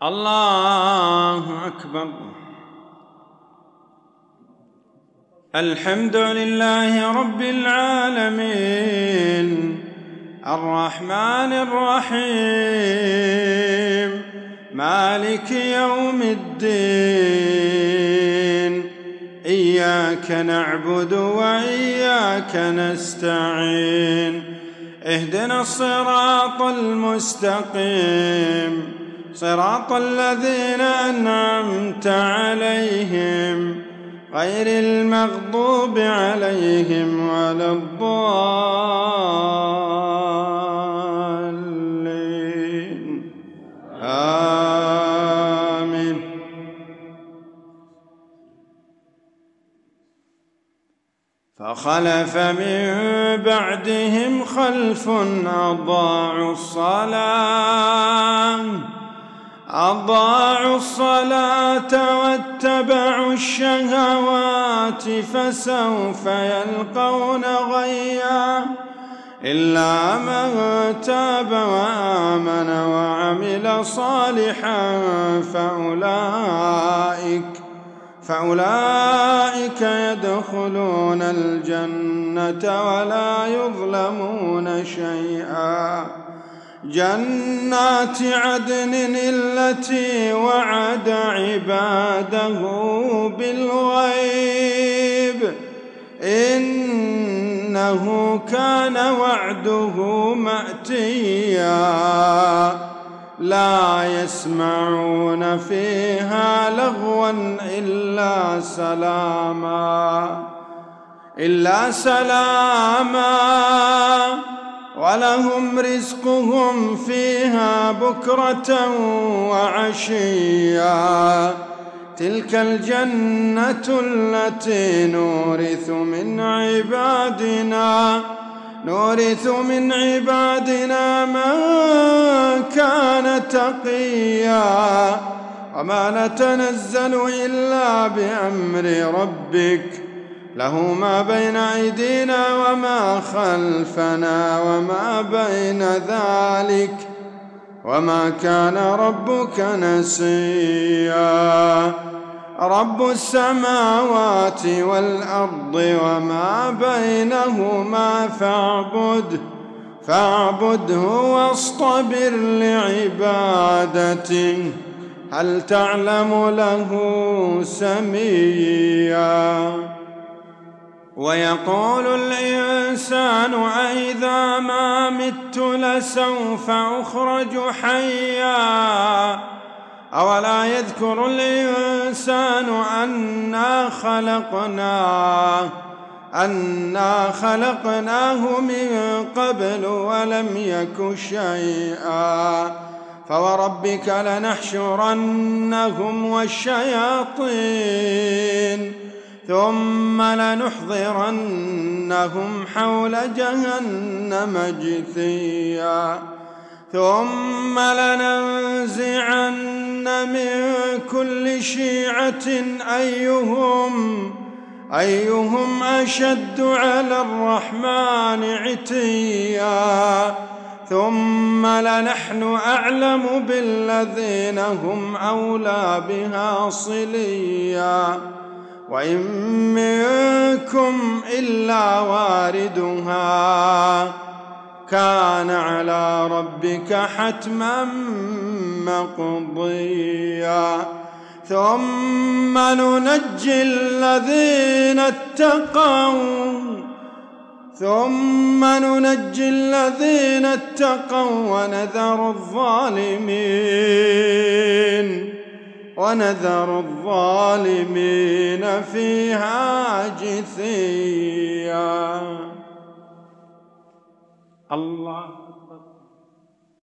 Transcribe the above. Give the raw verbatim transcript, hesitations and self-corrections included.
الله أكبر. الحمد لله رب العالمين الرحمن الرحيم مالك يوم الدين إياك نعبد وإياك نستعين اهدنا الصراط المستقيم صراط الذين أنعمت عليهم غير المغضوب عليهم ولا الضالين آمين. فخلف من بعدهم خلف أضاعوا الصلاة أضاعوا الصلاة واتبعوا الشهوات فسوف يلقون غيا إلا من تاب وآمن وعمل صالحا فأولئك فأولئك يدخلون الجنة ولا يظلمون شيئا. جنات عدن التي وعد عباده بالغيب إنه كان وعده مأتيا لا يسمعون فيها لغوا إلا سلاما إلا سلاما ولهم رزقهم فيها بكرة وعشيا. تلك الجنة التي نورث من عبادنا نورث من عبادنا من كان تقيا وما نتنزل إلا بأمر ربك له ما بين أيدينا وما خلفنا وما بين ذلك وما كان ربك نسيا. رب السماوات والأرض وما بينهما فاعبده فاعبده واصطبر لعبادته هل تعلم له سميا. ويقول الإنسان أإذا ما مت لسوف أخرج حيا أولا يذكر الإنسان أنا خلقناه أنا خلقناه من قبل ولم يك شيئا. فوربك لنحشرنهم والشياطين ثم لنحضرنهم حول جهنم جثيا ثم لننزعن من كل شيعة أيهم أيهم أشد على الرحمن عتيا ثم لنحن أعلم بالذين هم أولى بها صليا وإن منكم إلا واردها كان على ربك حتما مقضيا. ثم ننجي الذين اتقوا ثم ننجي الذين اتقوا ونذر الظالمين ونذر الظالمين فيها جثيا.